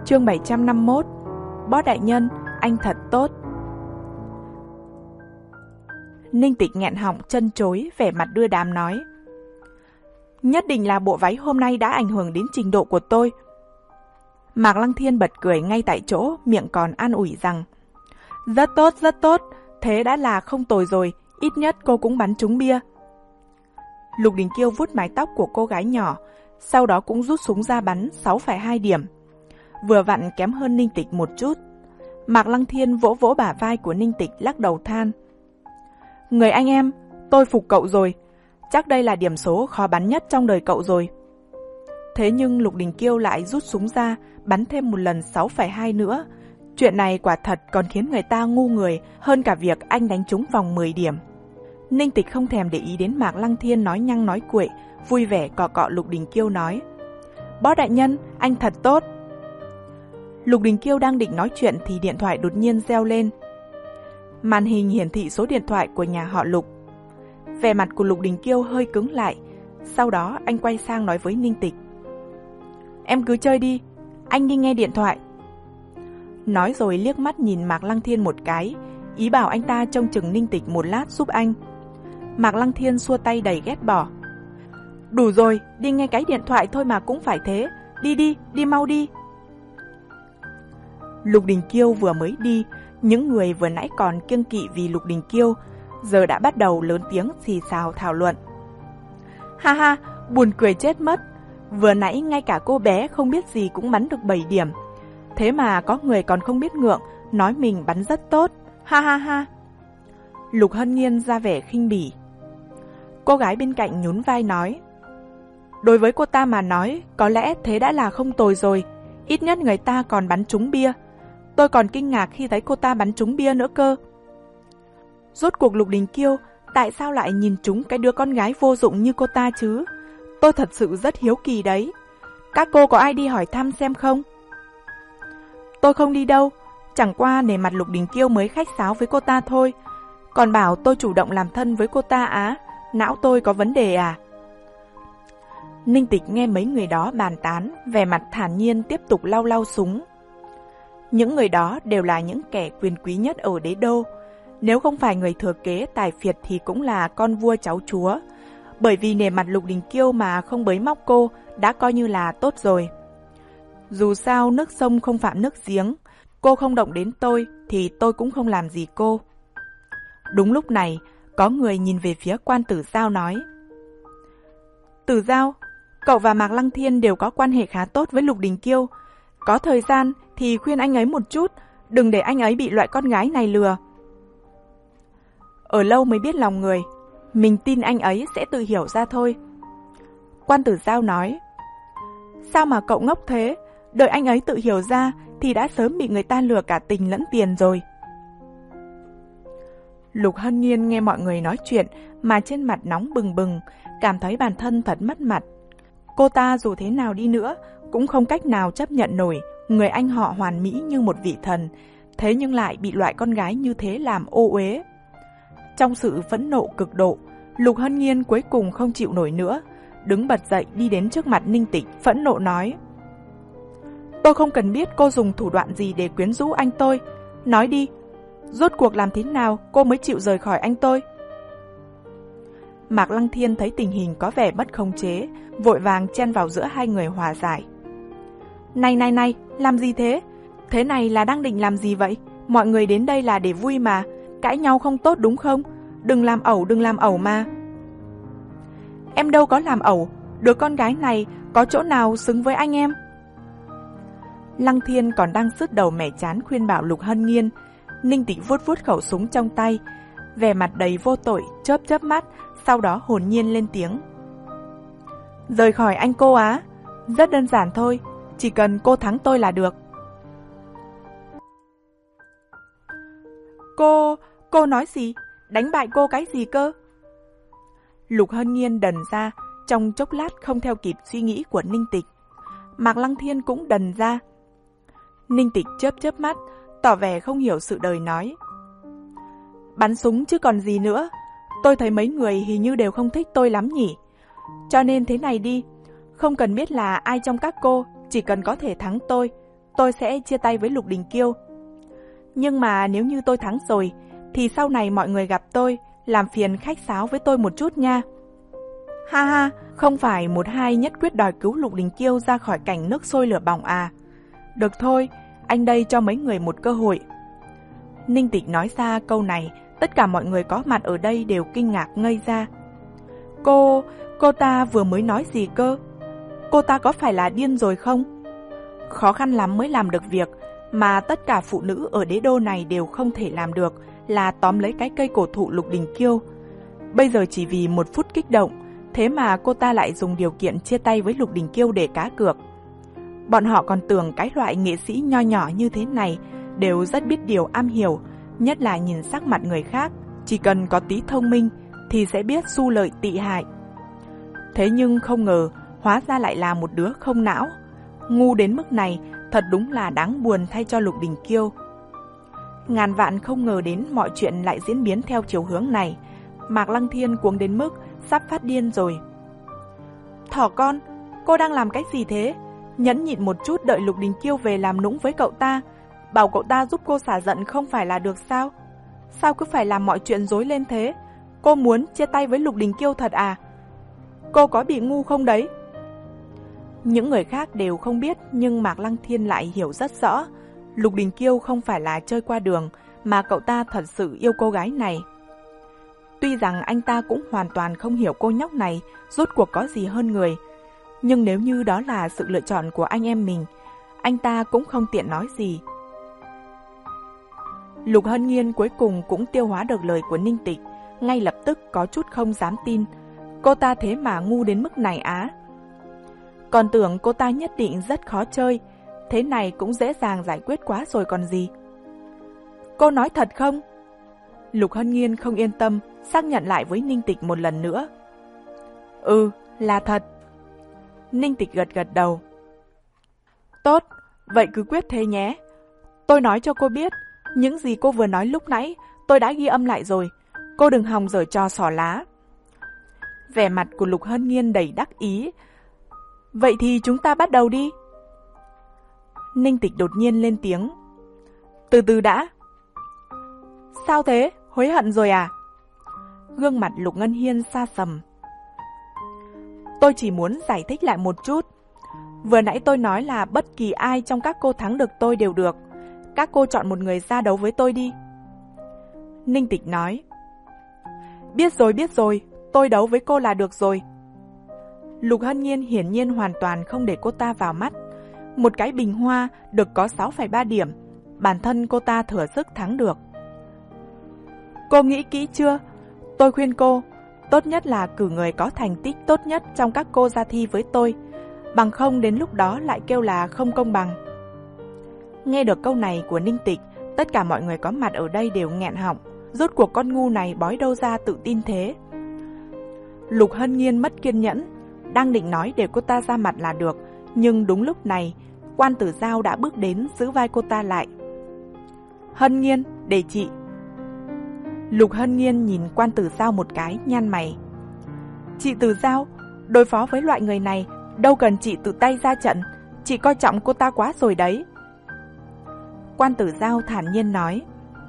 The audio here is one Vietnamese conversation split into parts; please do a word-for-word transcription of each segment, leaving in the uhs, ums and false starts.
Chương bảy trăm năm mươi mốt. Bó đại nhân, anh thật tốt. Ninh Tịch nghẹn họng chân chối, vẻ mặt đưa đám nói: Nhất định là bộ váy hôm nay đã ảnh hưởng đến trình độ của tôi. Mạc Lăng Thiên bật cười ngay tại chỗ, miệng còn an ủi rằng: Rất tốt, rất tốt, thế đã là không tồi rồi, ít nhất cô cũng bắn trúng bia. Lục Đình Kiêu vuốt mái tóc của cô gái nhỏ, sau đó cũng rút súng ra bắn sáu phẩy hai điểm. Vừa vặn kém hơn Ninh Tịch một chút. Mạc Lăng Thiên vỗ vỗ bả vai của Ninh Tịch, lắc đầu than: Người anh em, tôi phục cậu rồi. Chắc đây là điểm số khó bắn nhất trong đời cậu rồi. Thế nhưng Lục Đình Kiêu lại rút súng ra, bắn thêm một lần sáu phẩy hai nữa. Chuyện này quả thật còn khiến người ta ngu người hơn cả việc anh đánh trúng vòng mười điểm. Ninh Tịch không thèm để ý đến Mạc Lăng Thiên nói nhăng nói cuội, vui vẻ cọ cọ Lục Đình Kiêu nói: Bó đại nhân, anh thật tốt. Lục Đình Kiêu đang định nói chuyện thì điện thoại đột nhiên reo lên. Màn hình hiển thị số điện thoại của nhà họ Lục. Vẻ mặt của Lục Đình Kiêu hơi cứng lại. Sau đó anh quay sang nói với Ninh Tịch: Em cứ chơi đi, anh đi nghe điện thoại. Nói rồi liếc mắt nhìn Mạc Lăng Thiên một cái, ý bảo anh ta trông chừng Ninh Tịch một lát giúp anh. Mạc Lăng Thiên xua tay đầy ghét bỏ: Đủ rồi, đi nghe cái điện thoại thôi mà cũng phải thế. Đi đi, đi mau đi. Lục Đình Kiêu vừa mới đi, những người vừa nãy còn kiêng kỵ vì Lục Đình Kiêu giờ đã bắt đầu lớn tiếng xì xào thảo luận. Ha ha, buồn cười chết mất. Vừa nãy ngay cả cô bé không biết gì cũng bắn được bảy điểm. Thế mà có người còn không biết ngượng, nói mình bắn rất tốt. Ha ha ha. Lục Hân Nhiên ra vẻ khinh bỉ. Cô gái bên cạnh nhún vai nói: Đối với cô ta mà nói, có lẽ thế đã là không tồi rồi. Ít nhất người ta còn bắn trúng bia. Tôi còn kinh ngạc khi thấy cô ta bắn trúng bia nữa cơ. Rốt cuộc Lục Đình Kiêu tại sao lại nhìn trúng cái đứa con gái vô dụng như cô ta chứ? Tôi thật sự rất hiếu kỳ đấy. Các cô có ai đi hỏi thăm xem không? Tôi không đi đâu. Chẳng qua nể mặt Lục Đình Kiêu mới khách sáo với cô ta thôi. Còn bảo tôi chủ động làm thân với cô ta á? Não tôi có vấn đề à? Ninh Tịch nghe mấy người đó bàn tán, vẻ mặt thản nhiên tiếp tục lau lau súng. Những người đó đều là những kẻ quyền quý nhất ở đế đô. Nếu không phải người thừa kế tài phiệt thì cũng là con vua cháu chúa. Bởi vì nể mặt Lục Đình Kiêu mà không bới móc cô đã coi như là tốt rồi. Dù sao nước sông không phạm nước giếng, cô không động đến tôi thì tôi cũng không làm gì cô. Đúng lúc này, có người nhìn về phía Quan Tử Giao nói: Tử Giao, cậu và Mạc Lăng Thiên đều có quan hệ khá tốt với Lục Đình Kiêu. Có thời gian thì khuyên anh ấy một chút, đừng để anh ấy bị loại con gái này lừa. Ở lâu mới biết lòng người, mình tin anh ấy sẽ tự hiểu ra thôi. Quan Tử Giao nói: Sao mà cậu ngốc thế, đợi anh ấy tự hiểu ra thì đã sớm bị người ta lừa cả tình lẫn tiền rồi. Lục Hân Nhiên nghe mọi người nói chuyện mà trên mặt nóng bừng bừng, cảm thấy bản thân thật mất mặt. Cô ta dù thế nào đi nữa cũng không cách nào chấp nhận nổi người anh họ hoàn mỹ như một vị thần, thế nhưng lại bị loại con gái như thế làm ô uế. Trong sự phẫn nộ cực độ, Lục Hân Nhiên cuối cùng không chịu nổi nữa, đứng bật dậy đi đến trước mặt Ninh Tịch, phẫn nộ nói: Tôi không cần biết cô dùng thủ đoạn gì để quyến rũ anh tôi. Nói đi, rốt cuộc làm thế nào cô mới chịu rời khỏi anh tôi? Mạc Lăng Thiên thấy tình hình có vẻ mất khống chế, vội vàng chen vào giữa hai người hòa giải. Này này này, làm gì thế? Thế này là đang định làm gì vậy? Mọi người đến đây là để vui mà, cãi nhau không tốt đúng không? Đừng làm ẩu, đừng làm ẩu mà. Em đâu có làm ẩu, đứa con gái này có chỗ nào xứng với anh em? Lăng Thiên còn đang sứt đầu mẻ chán khuyên bảo Lục Hân Nhiên. Ninh Tịch vuốt vuốt khẩu súng trong tay, vẻ mặt đầy vô tội, chớp chớp mắt, sau đó hồn nhiên lên tiếng: Rời khỏi anh cô á? Rất đơn giản thôi, chỉ cần cô thắng tôi là được. Cô, cô nói gì? Đánh bại cô cái gì cơ? Lục Hân Nhiên đần ra, trong chốc lát không theo kịp suy nghĩ của Ninh Tịch. Mạc Lăng Thiên cũng đần ra. Ninh Tịch chớp chớp mắt, tỏ vẻ không hiểu sự đời nói: Bắn súng chứ còn gì nữa. Tôi thấy mấy người hình như đều không thích tôi lắm nhỉ. Cho nên thế này đi, không cần biết là ai trong các cô, chỉ cần có thể thắng tôi, tôi sẽ chia tay với Lục Đình Kiêu. Nhưng mà nếu như tôi thắng rồi, thì sau này mọi người gặp tôi, làm phiền khách sáo với tôi một chút nha. Ha ha, không phải một hai nhất quyết đòi cứu Lục Đình Kiêu ra khỏi cảnh nước sôi lửa bỏng à? Được thôi, anh đây cho mấy người một cơ hội. Ninh Tịch nói ra câu này, tất cả mọi người có mặt ở đây đều kinh ngạc ngây ra. Cô, cô ta vừa mới nói gì cơ? Cô ta có phải là điên rồi không? Khó khăn lắm mới làm được việc mà tất cả phụ nữ ở đế đô này đều không thể làm được, là tóm lấy cái cây cổ thụ Lục Đình Kiêu. Bây giờ chỉ vì một phút kích động, thế mà cô ta lại dùng điều kiện chia tay với Lục Đình Kiêu để cá cược. Bọn họ còn tưởng cái loại nghệ sĩ nho nhỏ như thế này đều rất biết điều am hiểu, nhất là nhìn sắc mặt người khác, chỉ cần có tí thông minh thì sẽ biết xu lợi tị hại. Thế nhưng không ngờ, hóa ra lại là một đứa không não. Ngu đến mức này, thật đúng là đáng buồn thay cho Lục Đình Kiêu. Ngàn vạn không ngờ đến mọi chuyện lại diễn biến theo chiều hướng này. Mạc Lăng Thiên cuống đến mức sắp phát điên rồi. Thỏ con, cô đang làm cái gì thế? Nhẫn nhịn một chút đợi Lục Đình Kiêu về làm nũng với cậu ta, bảo cậu ta giúp cô xả giận không phải là được sao? Sao cứ phải làm mọi chuyện rối lên thế? Cô muốn chia tay với Lục Đình Kiêu thật à? Cô có bị ngu không đấy? Những người khác đều không biết, nhưng Mạc Lăng Thiên lại hiểu rất rõ. Lục Đình Kiêu không phải là chơi qua đường, mà cậu ta thật sự yêu cô gái này. Tuy rằng anh ta cũng hoàn toàn không hiểu cô nhóc này rốt cuộc có gì hơn người, nhưng nếu như đó là sự lựa chọn của anh em mình, anh ta cũng không tiện nói gì. Lục Hân Nhiên cuối cùng cũng tiêu hóa được lời của Ninh Tịch, ngay lập tức có chút không dám tin. Cô ta thế mà ngu đến mức này á? Còn tưởng cô ta nhất định rất khó chơi, thế này cũng dễ dàng giải quyết quá rồi còn gì. Cô nói thật không? Lục Hân Nhiên không yên tâm, xác nhận lại với Ninh Tịch một lần nữa. Ừ, là thật. Ninh Tịch gật gật đầu. Tốt, vậy cứ quyết thế nhé. Tôi nói cho cô biết, những gì cô vừa nói lúc nãy, tôi đã ghi âm lại rồi. Cô đừng hòng giở trò xỏ lá. Vẻ mặt của Lục Hân Nhiên đầy đắc ý. Vậy thì chúng ta bắt đầu đi. Ninh Tịch đột nhiên lên tiếng. Từ từ đã. Sao thế? Hối hận rồi à? Gương mặt Lục Ngân Hiên xa sầm. Tôi chỉ muốn giải thích lại một chút. Vừa nãy tôi nói là bất kỳ ai trong các cô thắng được tôi đều được. Các cô chọn một người ra đấu với tôi đi. Ninh Tịch nói. Biết rồi, biết rồi. Tôi đấu với cô là được rồi. Lục Hân Nhiên hiển nhiên hoàn toàn không để cô ta vào mắt. Một cái bình hoa được có sáu phẩy ba điểm, bản thân cô ta thừa sức thắng được. Cô nghĩ kỹ chưa? Tôi khuyên cô, tốt nhất là cử người có thành tích tốt nhất trong các cô ra thi với tôi, bằng không đến lúc đó lại kêu là không công bằng. Nghe được câu này của Ninh Tịch, tất cả mọi người có mặt ở đây đều nghẹn họng. Rốt cuộc con ngu này bói đâu ra tự tin thế? Lục Hân Nhiên mất kiên nhẫn, đang định nói để cô ta ra mặt là được, nhưng đúng lúc này, Quan Tử Giao đã bước đến giữ vai cô ta lại. Hân Nhiên, để chị. Lục Hân Nhiên nhìn Quan Tử Giao một cái, nhăn mày. Chị Tử Giao, đối phó với loại người này, đâu cần chị tự tay ra trận, chị coi trọng cô ta quá rồi đấy. Quan Tử Giao thản nhiên nói.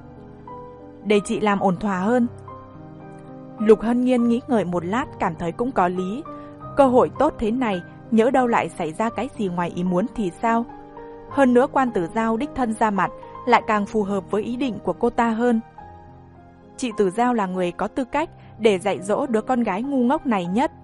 Để chị làm ổn thỏa hơn. Lục Hân Nhiên nghĩ ngợi một lát, cảm thấy cũng có lý. Cơ hội tốt thế này, nhỡ đâu lại xảy ra cái gì ngoài ý muốn thì sao? Hơn nữa Quan Tử Giao đích thân ra mặt, lại càng phù hợp với ý định của cô ta hơn. Chị Tử Giao là người có tư cách để dạy dỗ đứa con gái ngu ngốc này nhất.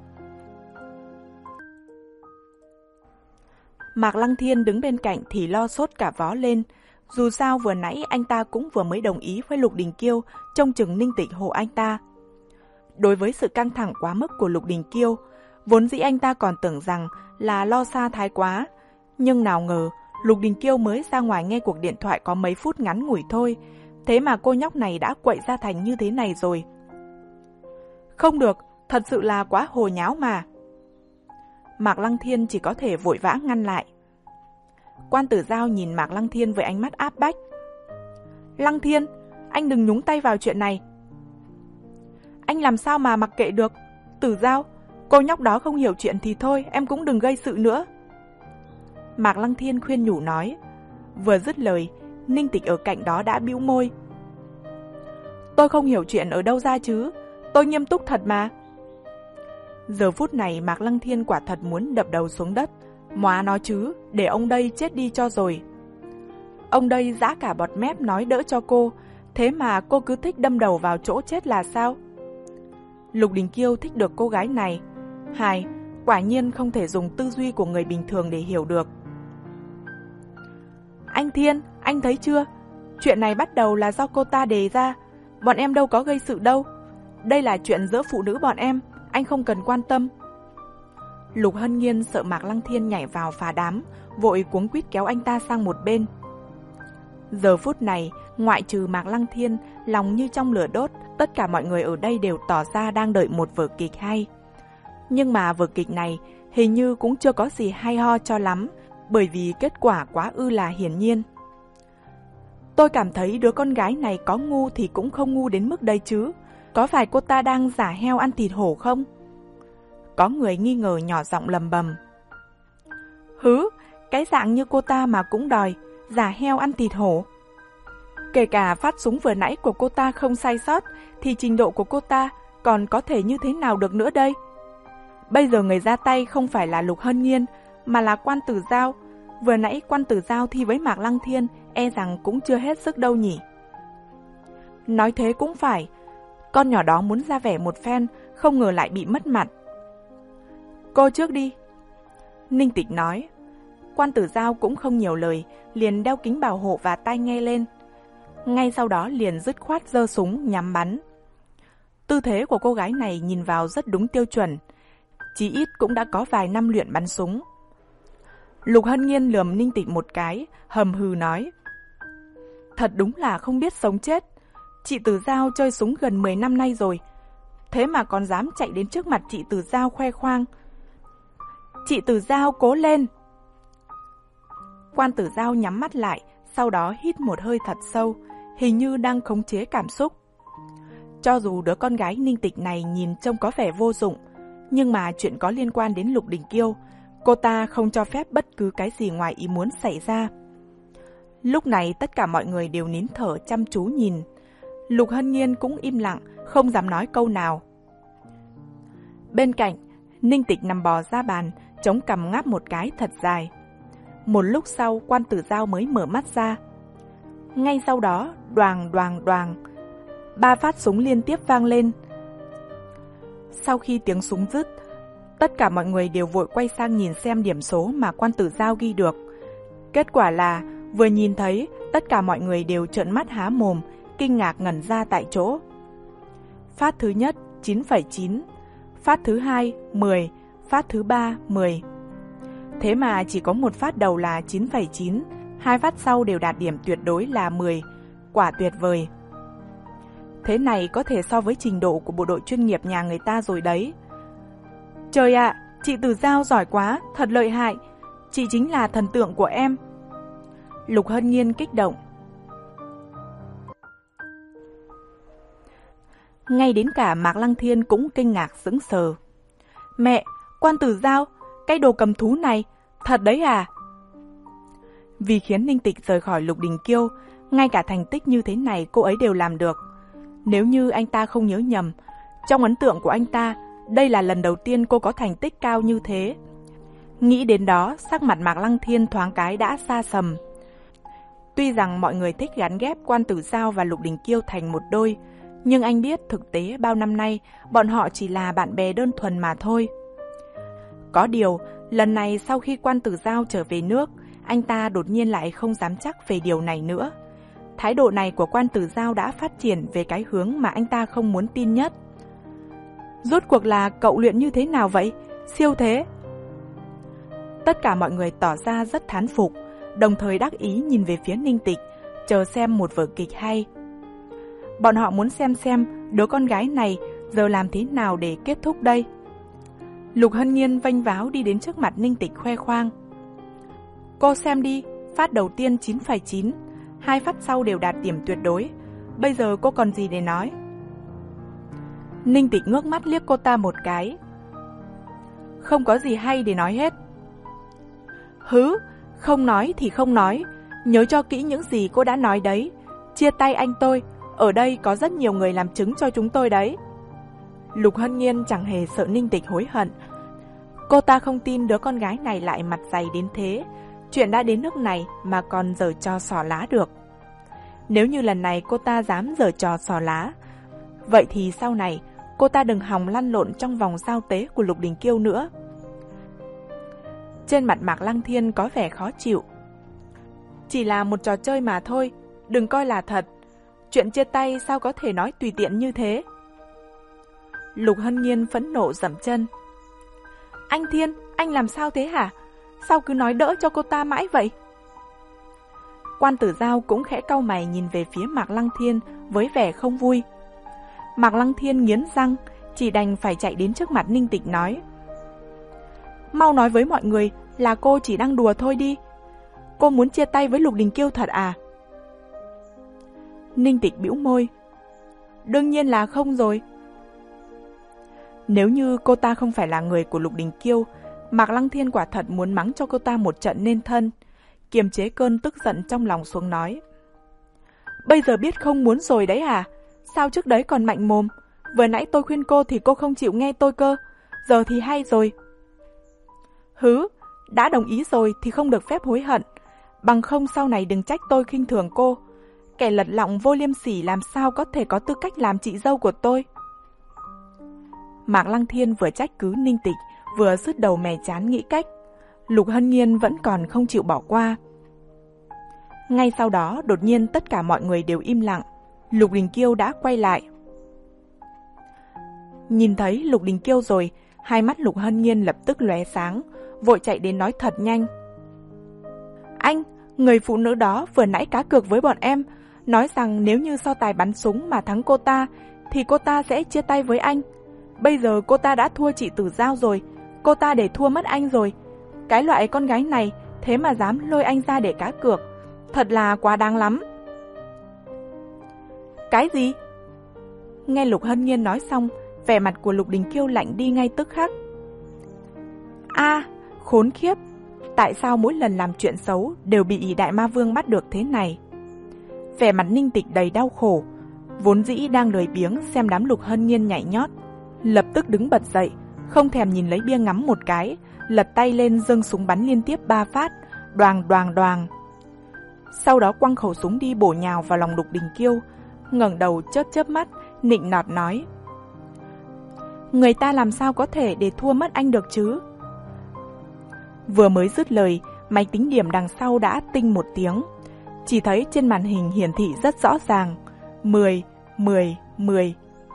Mạc Lăng Thiên đứng bên cạnh thì lo sốt cả vó lên. Dù sao vừa nãy anh ta cũng vừa mới đồng ý với Lục Đình Kiêu trông chừng Ninh Tịch hộ anh ta. Đối với sự căng thẳng quá mức của Lục Đình Kiêu, vốn dĩ anh ta còn tưởng rằng là lo xa thái quá. Nhưng nào ngờ, Lục Đình Kiêu mới ra ngoài nghe cuộc điện thoại có mấy phút ngắn ngủi thôi, thế mà cô nhóc này đã quậy ra thành như thế này rồi. Không được, thật sự là quá hồ nháo mà. Mạc Lăng Thiên chỉ có thể vội vã ngăn lại. Quan Tử Giao nhìn Mạc Lăng Thiên với ánh mắt áp bách. Lăng Thiên, anh đừng nhúng tay vào chuyện này. Anh làm sao mà mặc kệ được? Tử Giao, cô nhóc đó không hiểu chuyện thì thôi, em cũng đừng gây sự nữa. Mạc Lăng Thiên khuyên nhủ nói. Vừa dứt lời, Ninh Tịch ở cạnh đó đã bĩu môi. Tôi không hiểu chuyện ở đâu ra chứ, tôi nghiêm túc thật mà. Giờ phút này Mạc Lăng Thiên quả thật muốn đập đầu xuống đất. Móa nó chứ, để ông đây chết đi cho rồi. Ông đây giã cả bọt mép nói đỡ cho cô, thế mà cô cứ thích đâm đầu vào chỗ chết là sao? Lục Đình Kiêu thích được cô gái này. Hài, quả nhiên không thể dùng tư duy của người bình thường để hiểu được. Anh Thiên, anh thấy chưa? Chuyện này bắt đầu là do cô ta đề ra. Bọn em đâu có gây sự đâu. Đây là chuyện giữa phụ nữ bọn em, anh không cần quan tâm. Lục Hân Nhiên sợ Mạc Lăng Thiên nhảy vào phá đám, vội cuống quýt kéo anh ta sang một bên. Giờ phút này, ngoại trừ Mạc Lăng Thiên, lòng như trong lửa đốt, tất cả mọi người ở đây đều tỏ ra đang đợi một vở kịch hay. Nhưng mà vở kịch này hình như cũng chưa có gì hay ho cho lắm, bởi vì kết quả quá ư là hiển nhiên. Tôi cảm thấy đứa con gái này có ngu thì cũng không ngu đến mức đây chứ. Có phải cô ta đang giả heo ăn thịt hổ không? Có người nghi ngờ nhỏ giọng lầm bầm. Hứ, cái dạng như cô ta mà cũng đòi giả heo ăn thịt hổ. Kể cả phát súng vừa nãy của cô ta không sai sót, thì trình độ của cô ta còn có thể như thế nào được nữa đây? Bây giờ người ra tay không phải là Lục Hân Nhiên, mà là Quan Tử Giao. Vừa nãy Quan Tử Giao thi với Mạc Lăng Thiên, e rằng cũng chưa hết sức đâu nhỉ. Nói thế cũng phải, con nhỏ đó muốn ra vẻ một phen, không ngờ lại bị mất mặt. Cô trước đi. Ninh Tịch nói. Quan Tử Giao cũng không nhiều lời, liền đeo kính bảo hộ và tai nghe lên. Ngay sau đó liền dứt khoát giơ súng nhắm bắn. Tư thế của cô gái này nhìn vào rất đúng tiêu chuẩn, chí ít cũng đã có vài năm luyện bắn súng. Lục Hân Nhiên lườm Ninh Tịch một cái, hầm hừ nói. Thật đúng là không biết sống chết. Chị Tử Giao chơi súng gần mười năm nay rồi, thế mà còn dám chạy đến trước mặt chị Tử Giao khoe khoang. Chị Tử Giao cố lên. Quan Tử Giao nhắm mắt lại, sau đó hít một hơi thật sâu, hình như đang khống chế cảm xúc. Cho dù đứa con gái Ninh Tịch này nhìn trông có vẻ vô dụng, nhưng mà chuyện có liên quan đến Lục Đình Kiêu, cô ta không cho phép bất cứ cái gì ngoài ý muốn xảy ra. Lúc này tất cả mọi người đều nín thở chăm chú nhìn. Lục Hân Nhiên cũng im lặng, không dám nói câu nào. Bên cạnh, Ninh Tịch nằm bò ra bàn, chống cằm ngáp một cái thật dài. Một lúc sau, Quan Tử Giao mới mở mắt ra. Ngay sau đó, đoàng đoàng đoàng, ba phát súng liên tiếp vang lên. Sau khi tiếng súng dứt, tất cả mọi người đều vội quay sang nhìn xem điểm số mà Quan Tử Giao ghi được. Kết quả là, vừa nhìn thấy, tất cả mọi người đều trợn mắt há mồm, kinh ngạc ngẩn ra tại chỗ. Phát thứ nhất, chín phẩy chín. Phát thứ hai, mười. Phát thứ ba, mười. Thế mà chỉ có một phát đầu là chín phẩy chín, hai phát sau đều đạt điểm tuyệt đối là mười. Quả tuyệt vời. Thế này có thể so với trình độ của bộ đội chuyên nghiệp nhà người ta rồi đấy. Trời ạ, à, chị Tử Giao giỏi quá, thật lợi hại. Chị chính là thần tượng của em. Lục Hân Nhiên kích động. Ngay đến cả Mạc Lăng Thiên cũng kinh ngạc sững sờ. Mẹ, Quan Tử Giao, cái đồ cầm thú này, thật đấy à? Vì khiến Ninh Tịch rời khỏi Lục Đình Kiêu, ngay cả thành tích như thế này cô ấy đều làm được. Nếu như anh ta không nhớ nhầm, trong ấn tượng của anh ta, đây là lần đầu tiên cô có thành tích cao như thế. Nghĩ đến đó, sắc mặt Mạc Lăng Thiên thoáng cái đã xa sầm. Tuy rằng mọi người thích gắn ghép Quan Tử Giao và Lục Đình Kiêu thành một đôi, nhưng anh biết thực tế bao năm nay bọn họ chỉ là bạn bè đơn thuần mà thôi. Có điều, lần này sau khi Quan Tử Giao trở về nước, anh ta đột nhiên lại không dám chắc về điều này nữa. Thái độ này của Quan Tử Giao đã phát triển về cái hướng mà anh ta không muốn tin nhất. Rốt cuộc là cậu luyện như thế nào vậy? Siêu thế! Tất cả mọi người tỏ ra rất thán phục, đồng thời đắc ý nhìn về phía Ninh Tịch, chờ xem một vở kịch hay. Bọn họ muốn xem xem đứa con gái này giờ làm thế nào để kết thúc đây. Lục Hân Nhiên vênh váo đi đến trước mặt Ninh Tịch khoe khoang. Cô xem đi, phát đầu tiên chín phẩy chín, hai phát sau đều đạt điểm tuyệt đối. Bây giờ cô còn gì để nói? Ninh Tịch ngước mắt liếc cô ta một cái. Không có gì hay để nói hết. Hứ, không nói thì không nói, Nhớ cho kỹ những gì cô đã nói đấy. Chia tay anh tôi, ở đây có rất nhiều người làm chứng cho chúng tôi đấy. Lục Hân Nhiên chẳng hề sợ Ninh Tịch hối hận. Cô ta không tin đứa con gái này lại mặt dày đến thế. Chuyện đã đến nước này mà còn giở trò xỏ lá được. Nếu như lần này cô ta dám giở trò xỏ lá, vậy thì sau này cô ta đừng hòng lăn lộn trong vòng giao tế của Lục Đình Kiêu nữa. Trên mặt Mạc Lăng Thiên có vẻ khó chịu. Chỉ là một trò chơi mà thôi, đừng coi là thật. Chuyện chia tay sao có thể nói tùy tiện như thế? Lục Hân Nhiên phẫn nộ giẫm chân. Anh Thiên, anh làm sao thế hả? Sao cứ nói đỡ cho cô ta mãi vậy? Quan Tử Giao cũng khẽ cau mày nhìn về phía Mạc Lăng Thiên với vẻ không vui. Mạc Lăng Thiên nghiến răng, chỉ đành phải chạy đến trước mặt Ninh Tịch nói. Mau nói với mọi người là cô chỉ đang đùa thôi đi. Cô muốn chia tay với Lục Đình Kiêu thật à? Ninh Tịch bĩu môi. Đương nhiên là không rồi. Nếu như cô ta không phải là người của Lục Đình Kiêu, Mạc Lăng Thiên quả thật muốn mắng cho cô ta một trận nên thân. Kiềm chế cơn tức giận trong lòng xuống nói. Bây giờ biết không muốn rồi đấy à? Sao trước đấy còn mạnh mồm? Vừa nãy tôi khuyên cô thì cô không chịu nghe tôi cơ. Giờ thì hay rồi. Hứ, đã đồng ý rồi thì không được phép hối hận. Bằng không sau này đừng trách tôi khinh thường cô. Kẻ lật lọng vô liêm sỉ làm sao có thể có tư cách làm chị dâu của tôi. Mạc Lăng Thiên vừa trách cứ Ninh Tịch, vừa sứt đầu mè chán nghĩ cách. Lục Hân Nhiên vẫn còn không chịu bỏ qua. Ngay sau đó, đột nhiên tất cả mọi người đều im lặng. Lục Đình Kiêu đã quay lại. Nhìn thấy Lục Đình Kiêu rồi, hai mắt Lục Hân Nhiên lập tức lóe sáng, vội chạy đến nói thật nhanh. Anh, người phụ nữ đó vừa nãy cá cược với bọn em, nói rằng nếu như so tài bắn súng mà thắng cô ta, thì cô ta sẽ chia tay với anh. Bây giờ cô ta đã thua chị Tử Giao rồi, cô ta để thua mất anh rồi. Cái loại con gái này thế mà dám lôi anh ra để cá cược, thật là quá đáng lắm. Cái gì? Nghe Lục Hân Nhiên nói xong, vẻ mặt của Lục Đình Kiêu lạnh đi ngay tức khắc. A, à, khốn khiếp, tại sao mỗi lần làm chuyện xấu đều bị Đại Ma Vương bắt được thế này? Vẻ mặt Ninh Tịch đầy đau khổ, vốn dĩ đang lười biếng xem đám Lục Hân Nhiên nhảy nhót, lập tức đứng bật dậy, không thèm nhìn lấy bia ngắm một cái, lật tay lên giương súng bắn liên tiếp ba phát, đoàng đoàng đoàng. Sau đó quăng khẩu súng đi bổ nhào vào lòng Lục Đình Kiêu, ngẩng đầu chớp chớp mắt, nịnh nọt nói. Người ta làm sao có thể để thua mất anh được chứ? Vừa mới dứt lời, máy tính điểm đằng sau đã tinh một tiếng. Chỉ thấy trên màn hình hiển thị rất rõ ràng, mười, mười, mười.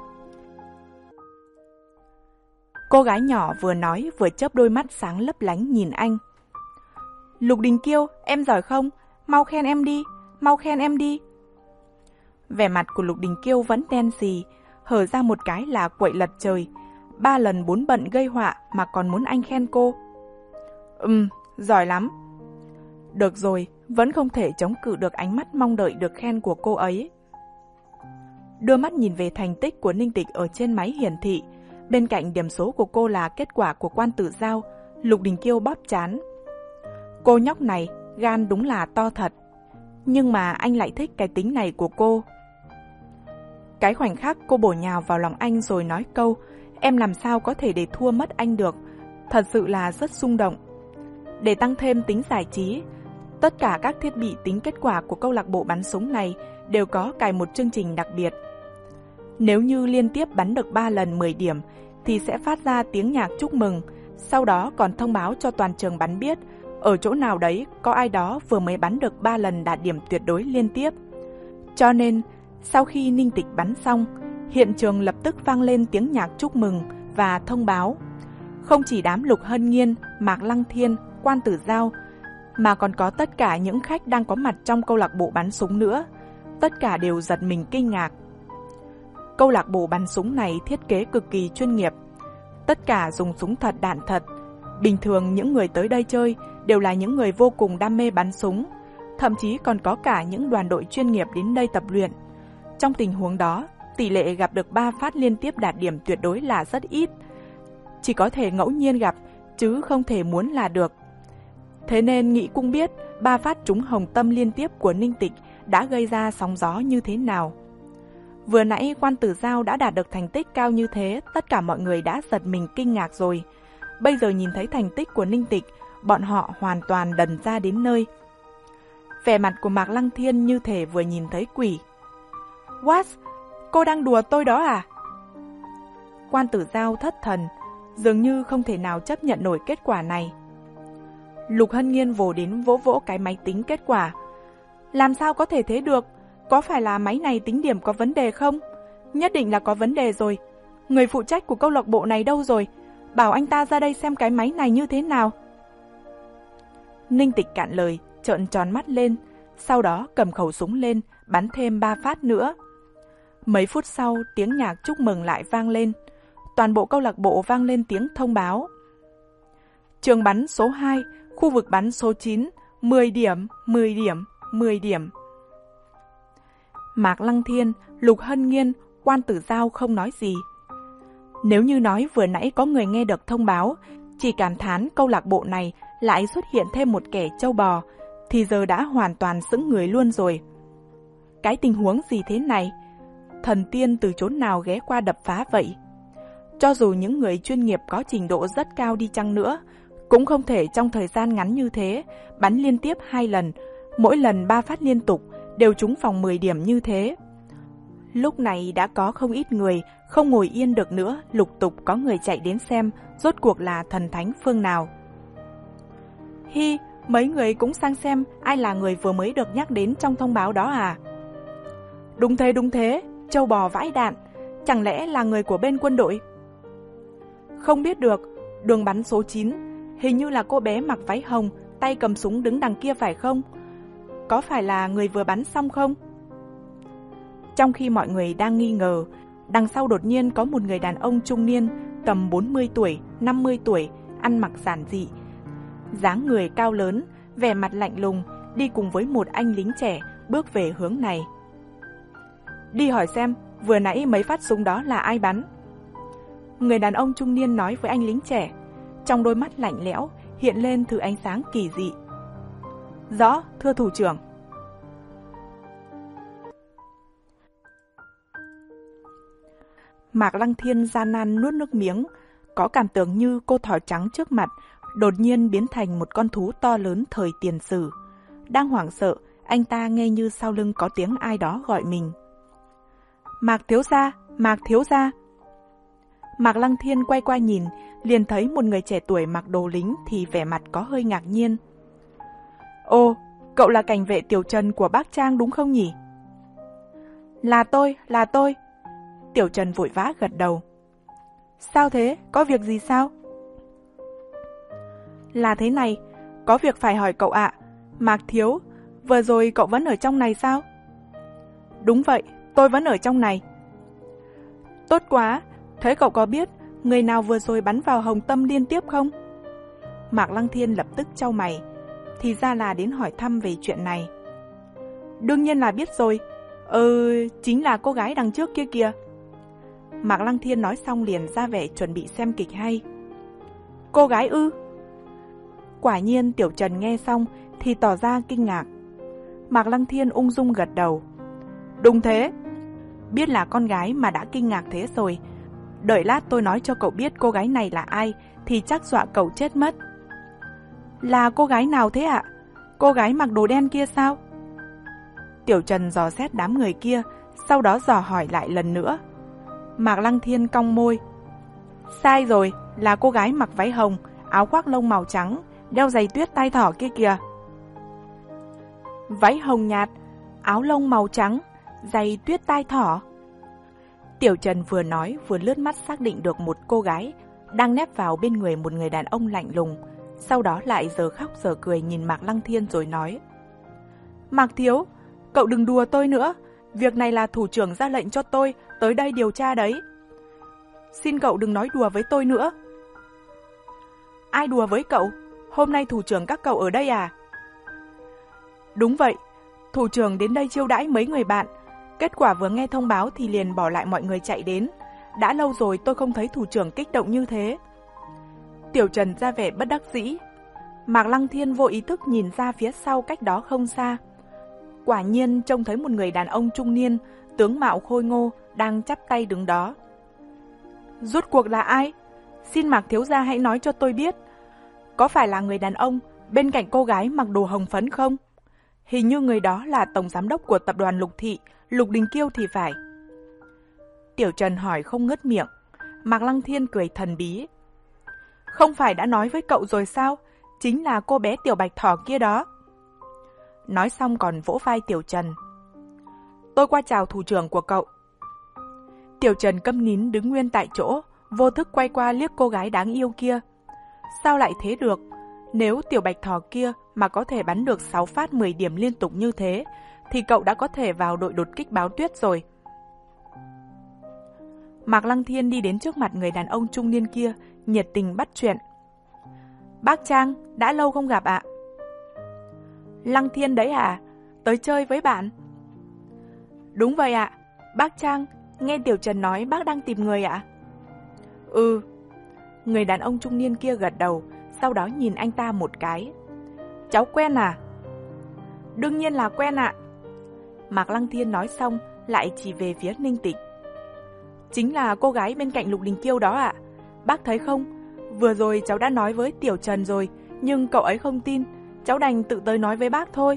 Cô gái nhỏ vừa nói vừa chớp đôi mắt sáng lấp lánh nhìn anh. Lục Đình Kiêu, em giỏi không? Mau khen em đi, mau khen em đi. Vẻ mặt của Lục Đình Kiêu vẫn đen xì, hở ra một cái là quậy lật trời. Ba lần bốn bận gây họa mà còn muốn anh khen cô. Ừm, giỏi lắm. Được rồi, vẫn không thể chống cự được ánh mắt mong đợi được khen của cô ấy. Đưa mắt nhìn về thành tích của Ninh Tịch ở trên máy hiển thị. Bên cạnh điểm số của cô là kết quả của Quan Tử Giao, Lục Đình Kiêu bóp trán. Cô nhóc này, gan đúng là to thật. Nhưng mà anh lại thích cái tính này của cô. Cái khoảnh khắc cô bổ nhào vào lòng anh rồi nói câu em làm sao có thể để thua mất anh được, thật sự là rất xung động. Để tăng thêm tính giải trí, tất cả các thiết bị tính kết quả của câu lạc bộ bắn súng này đều có cài một chương trình đặc biệt. Nếu như liên tiếp bắn được ba lần mười điểm thì sẽ phát ra tiếng nhạc chúc mừng, sau đó còn thông báo cho toàn trường bắn biết ở chỗ nào đấy có ai đó vừa mới bắn được ba lần đạt điểm tuyệt đối liên tiếp. Cho nên, sau khi Ninh Tịch bắn xong, hiện trường lập tức vang lên tiếng nhạc chúc mừng và thông báo. Không chỉ đám Lục Hân Nhiên, Mạc Lăng Thiên, Quan Tử Giao, mà còn có tất cả những khách đang có mặt trong câu lạc bộ bắn súng nữa. Tất cả đều giật mình kinh ngạc. Câu lạc bộ bắn súng này thiết kế cực kỳ chuyên nghiệp. Tất cả dùng súng thật đạn thật. Bình thường những người tới đây chơi đều là những người vô cùng đam mê bắn súng. Thậm chí còn có cả những đoàn đội chuyên nghiệp đến đây tập luyện. Trong tình huống đó, tỷ lệ gặp được ba phát liên tiếp đạt điểm tuyệt đối là rất ít. Chỉ có thể ngẫu nhiên gặp, chứ không thể muốn là được. Thế nên nghĩ cũng biết ba phát trúng hồng tâm liên tiếp của Ninh Tịch đã gây ra sóng gió như thế nào. Vừa nãy Quan Tử Giao đã đạt được thành tích cao như thế, tất cả mọi người đã giật mình kinh ngạc rồi. Bây giờ nhìn thấy thành tích của Ninh Tịch, bọn họ hoàn toàn đần ra đến nơi. Vẻ mặt của Mạc Lăng Thiên như thể vừa nhìn thấy quỷ. What? Cô đang đùa tôi đó à? Quan Tử Giao thất thần, dường như không thể nào chấp nhận nổi kết quả này. Lục Hân Nghiên vồ đến vỗ vỗ cái máy tính kết quả. Làm sao có thể thế được? Có phải là máy này tính điểm có vấn đề không? Nhất định là có vấn đề rồi. Người phụ trách của câu lạc bộ này đâu rồi? Bảo anh ta ra đây xem cái máy này như thế nào. Ninh Tịch cạn lời, trợn tròn mắt lên, sau đó cầm khẩu súng lên, bắn thêm ba phát nữa. Mấy phút sau, tiếng nhạc chúc mừng lại vang lên. Toàn bộ câu lạc bộ vang lên tiếng thông báo. Trường bắn số hai, khu vực bắn số chín, mười điểm, mười điểm, mười điểm. Mạc Lăng Thiên, Lục Hân Nghiên, Quan Tử Giao không nói gì. Nếu như nói vừa nãy có người nghe được thông báo, chỉ cảm thán câu lạc bộ này lại xuất hiện thêm một kẻ trâu bò, thì giờ đã hoàn toàn sững người luôn rồi. Cái tình huống gì thế này? Thần tiên từ chốn nào ghé qua đập phá vậy? Cho dù những người chuyên nghiệp có trình độ rất cao đi chăng nữa, cũng không thể trong thời gian ngắn như thế, bắn liên tiếp hai lần, mỗi lần ba phát liên tục, đều trúng phòng mười điểm như thế. Lúc này đã có không ít người không ngồi yên được nữa, lục tục có người chạy đến xem rốt cuộc là thần thánh phương nào. Hi, mấy người cũng sang xem ai là người vừa mới được nhắc đến trong thông báo đó à? Đúng thế, đúng thế, châu bò vãi đạn, chẳng lẽ là người của bên quân đội? Không biết được, đường bắn số chín, hình như là cô bé mặc váy hồng, tay cầm súng đứng đằng kia phải không? Có phải là người vừa bắn xong không? Trong khi mọi người đang nghi ngờ, đằng sau đột nhiên có một người đàn ông trung niên, tầm bốn mươi tuổi, năm mươi tuổi, ăn mặc giản dị, dáng người cao lớn, vẻ mặt lạnh lùng, đi cùng với một anh lính trẻ bước về hướng này. Đi hỏi xem, vừa nãy mấy phát súng đó là ai bắn? Người đàn ông trung niên nói với anh lính trẻ, trong đôi mắt lạnh lẽo hiện lên thứ ánh sáng kỳ dị. Rõ, thưa thủ trưởng. Mạc Lăng Thiên gian nan nuốt nước miếng, có cảm tưởng như cô thỏ trắng trước mặt đột nhiên biến thành một con thú to lớn thời tiền sử. Đang hoảng sợ, anh ta nghe như sau lưng có tiếng ai đó gọi mình. Mạc thiếu gia, Mạc thiếu gia. Mạc Lăng Thiên quay qua nhìn, liền thấy một người trẻ tuổi mặc đồ lính thì vẻ mặt có hơi ngạc nhiên. Ồ, cậu là cảnh vệ Tiểu Trần của bác Trang đúng không nhỉ? Là tôi, là tôi. Tiểu Trần vội vã gật đầu. Sao thế, có việc gì sao? Là thế này, có việc phải hỏi cậu ạ. Mạc thiếu, vừa rồi cậu vẫn ở trong này sao? Đúng vậy, tôi vẫn ở trong này. Tốt quá, thế cậu có biết người nào vừa rồi bắn vào hồng tâm liên tiếp không? Mạc Lăng Thiên lập tức chau mày, thì ra là đến hỏi thăm về chuyện này. Đương nhiên là biết rồi, ừ, chính là cô gái đằng trước kia kìa. Mạc Lăng Thiên nói xong liền ra vẻ chuẩn bị xem kịch hay. Cô gái ư? Quả nhiên Tiểu Trần nghe xong thì tỏ ra kinh ngạc. Mạc Lăng Thiên ung dung gật đầu. Đúng thế. Biết là con gái mà đã kinh ngạc thế rồi. Đợi lát tôi nói cho cậu biết cô gái này là ai thì chắc dọa cậu chết mất. Là cô gái nào thế ạ? Cô gái mặc đồ đen kia sao? Tiểu Trần dò xét đám người kia, sau đó dò hỏi lại lần nữa. Mạc Lăng Thiên cong môi. Sai rồi, là cô gái mặc váy hồng, áo khoác lông màu trắng, đeo giày tuyết tai thỏ kia kìa. Váy hồng nhạt, áo lông màu trắng, giày tuyết tai thỏ. Tiểu Trần vừa nói vừa lướt mắt xác định được một cô gái đang nép vào bên người một người đàn ông lạnh lùng, sau đó lại giờ khóc giờ cười nhìn Mạc Lăng Thiên rồi nói. Mạc thiếu, cậu đừng đùa tôi nữa, việc này là thủ trưởng ra lệnh cho tôi tới đây điều tra đấy. Xin cậu đừng nói đùa với tôi nữa. Ai đùa với cậu? Hôm nay thủ trưởng các cậu ở đây à? Đúng vậy, thủ trưởng đến đây chiêu đãi mấy người bạn. Kết quả vừa nghe thông báo thì liền bỏ lại mọi người chạy đến. Đã lâu rồi tôi không thấy thủ trưởng kích động như thế. Tiểu Trần ra vẻ bất đắc dĩ. Mạc Lăng Thiên vô ý thức nhìn ra phía sau cách đó không xa. Quả nhiên trông thấy một người đàn ông trung niên, tướng mạo khôi ngô, đang chắp tay đứng đó. Rốt cuộc là ai? Xin Mạc thiếu gia hãy nói cho tôi biết. Có phải là người đàn ông bên cạnh cô gái mặc đồ hồng phấn không? Hình như người đó là tổng giám đốc của tập đoàn Lục Thị, Lục Đình Kiêu thì phải. Tiểu Trần hỏi không ngớt miệng. Mạc Lăng Thiên cười thần bí. Không phải đã nói với cậu rồi sao? Chính là cô bé Tiểu Bạch Thỏ kia đó. Nói xong còn vỗ vai Tiểu Trần. Tôi qua chào thủ trưởng của cậu. Tiểu Trần câm nín đứng nguyên tại chỗ, vô thức quay qua liếc cô gái đáng yêu kia. Sao lại thế được? Nếu Tiểu Bạch Thỏ kia mà có thể bắn được sáu phát mười điểm liên tục như thế, thì cậu đã có thể vào đội đột kích báo tuyết rồi. Mạc Lăng Thiên đi đến trước mặt người đàn ông trung niên kia, nhiệt tình bắt chuyện. Bác Trang, đã lâu không gặp ạ. Lăng Thiên đấy à? Tới chơi với bạn. Đúng vậy ạ. Bác Trang, nghe Tiểu Trần nói bác đang tìm người ạ. Ừ. Người đàn ông trung niên kia gật đầu, sau đó nhìn anh ta một cái. Cháu quen à? Đương nhiên là quen ạ. Mạc Lăng Thiên nói xong, lại chỉ về phía Ninh Tịch. Chính là cô gái bên cạnh Lục Đình Kiêu đó ạ. Bác thấy không? Vừa rồi cháu đã nói với Tiểu Trần rồi, nhưng cậu ấy không tin. Cháu đành tự tới nói với bác thôi.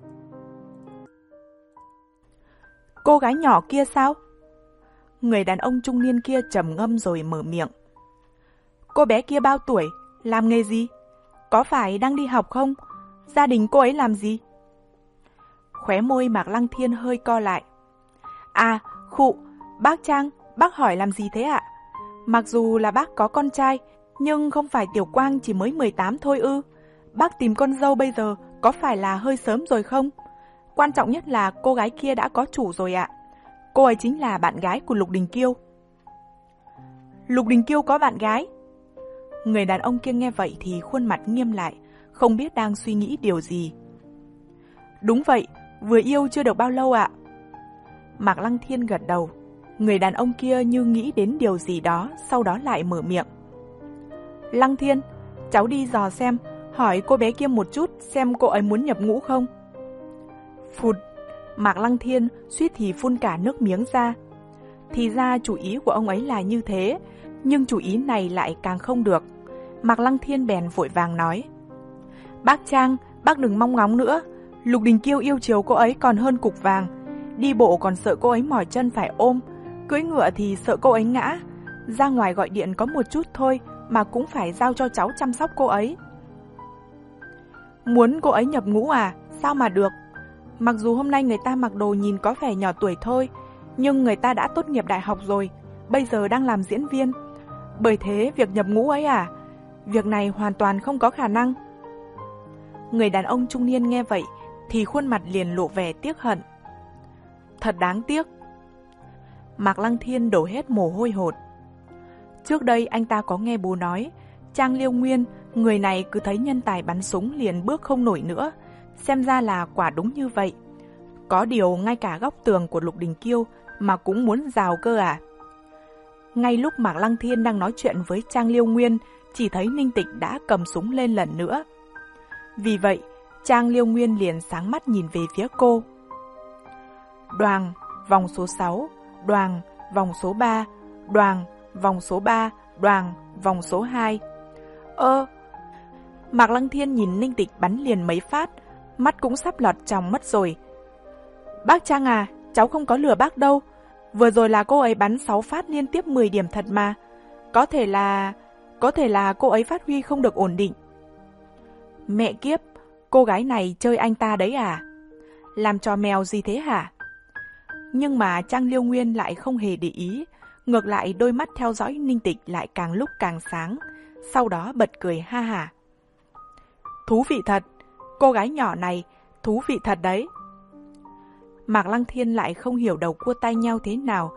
Cô gái nhỏ kia sao? Người đàn ông trung niên kia trầm ngâm rồi mở miệng. Cô bé kia bao tuổi? Làm nghề gì? Có phải đang đi học không? Gia đình cô ấy làm gì? Khóe môi Mạc Lăng Thiên hơi co lại. À, khụ, bác Trang, bác hỏi làm gì thế ạ? Mặc dù là bác có con trai, nhưng không phải Tiểu Quang chỉ mới mười tám thôi ư? Bác tìm con dâu bây giờ có phải là hơi sớm rồi không? Quan trọng nhất là cô gái kia đã có chủ rồi ạ. Cô ấy chính là bạn gái của Lục Đình Kiêu. Lục Đình Kiêu có bạn gái? Người đàn ông kia nghe vậy thì khuôn mặt nghiêm lại, không biết đang suy nghĩ điều gì. Đúng vậy, vừa yêu chưa được bao lâu ạ. Mạc Lăng Thiên gật đầu. Người đàn ông kia như nghĩ đến điều gì đó, sau đó lại mở miệng. Lăng Thiên, cháu đi dò xem, hỏi cô bé kia một chút xem cô ấy muốn nhập ngũ không. Phụt, Mạc Lăng Thiên suýt thì phun cả nước miếng ra. Thì ra chủ ý của ông ấy là như thế, nhưng chủ ý này lại càng không được. Mạc Lăng Thiên bèn vội vàng nói. Bác Trang, bác đừng mong ngóng nữa. Lục Đình Kiêu yêu chiều cô ấy còn hơn cục vàng. Đi bộ còn sợ cô ấy mỏi chân phải ôm, cưỡi ngựa thì sợ cô ấy ngã. Ra ngoài gọi điện có một chút thôi mà cũng phải giao cho cháu chăm sóc cô ấy. Muốn cô ấy nhập ngũ à? Sao mà được? Mặc dù hôm nay người ta mặc đồ nhìn có vẻ nhỏ tuổi thôi, nhưng người ta đã tốt nghiệp đại học rồi, bây giờ đang làm diễn viên. Bởi thế việc nhập ngũ ấy à? Việc này hoàn toàn không có khả năng. Người đàn ông trung niên nghe vậy thì khuôn mặt liền lộ vẻ tiếc hận. Thật đáng tiếc. Mạc Lăng Thiên đổ hết mồ hôi hột. Trước đây anh ta có nghe bố nói, Trang Liêu Nguyên, người này cứ thấy nhân tài bắn súng liền bước không nổi nữa. Xem ra là quả đúng như vậy. Có điều ngay cả góc tường của Lục Đình Kiêu mà cũng muốn rào cơ à? Ngay lúc Mạc Lăng Thiên đang nói chuyện với Trang Liêu Nguyên, chỉ thấy Ninh Tịch đã cầm súng lên lần nữa. Vì vậy, Trang Liêu Nguyên liền sáng mắt nhìn về phía cô. Đoàng, vòng số sáu, đoàng, vòng số ba, đoàng, vòng số ba, đoàng, vòng số hai. Ơ! Mạc Lăng Thiên nhìn Ninh Tịch bắn liền mấy phát, mắt cũng sắp lọt tròng mất rồi. Bác Trang à, cháu không có lừa bác đâu. Vừa rồi là cô ấy bắn sáu phát liên tiếp mười điểm thật mà. Có thể là... Có thể là cô ấy phát huy không được ổn định. Mẹ kiếp, cô gái này chơi anh ta đấy à? Làm trò mèo gì thế hả? Nhưng mà Trang Liêu Nguyên lại không hề để ý. Ngược lại đôi mắt theo dõi Ninh Tịch lại càng lúc càng sáng. Sau đó bật cười ha hả. Thú vị thật, cô gái nhỏ này, thú vị thật đấy. Mạc Lăng Thiên lại không hiểu đầu cua tay nhau thế nào.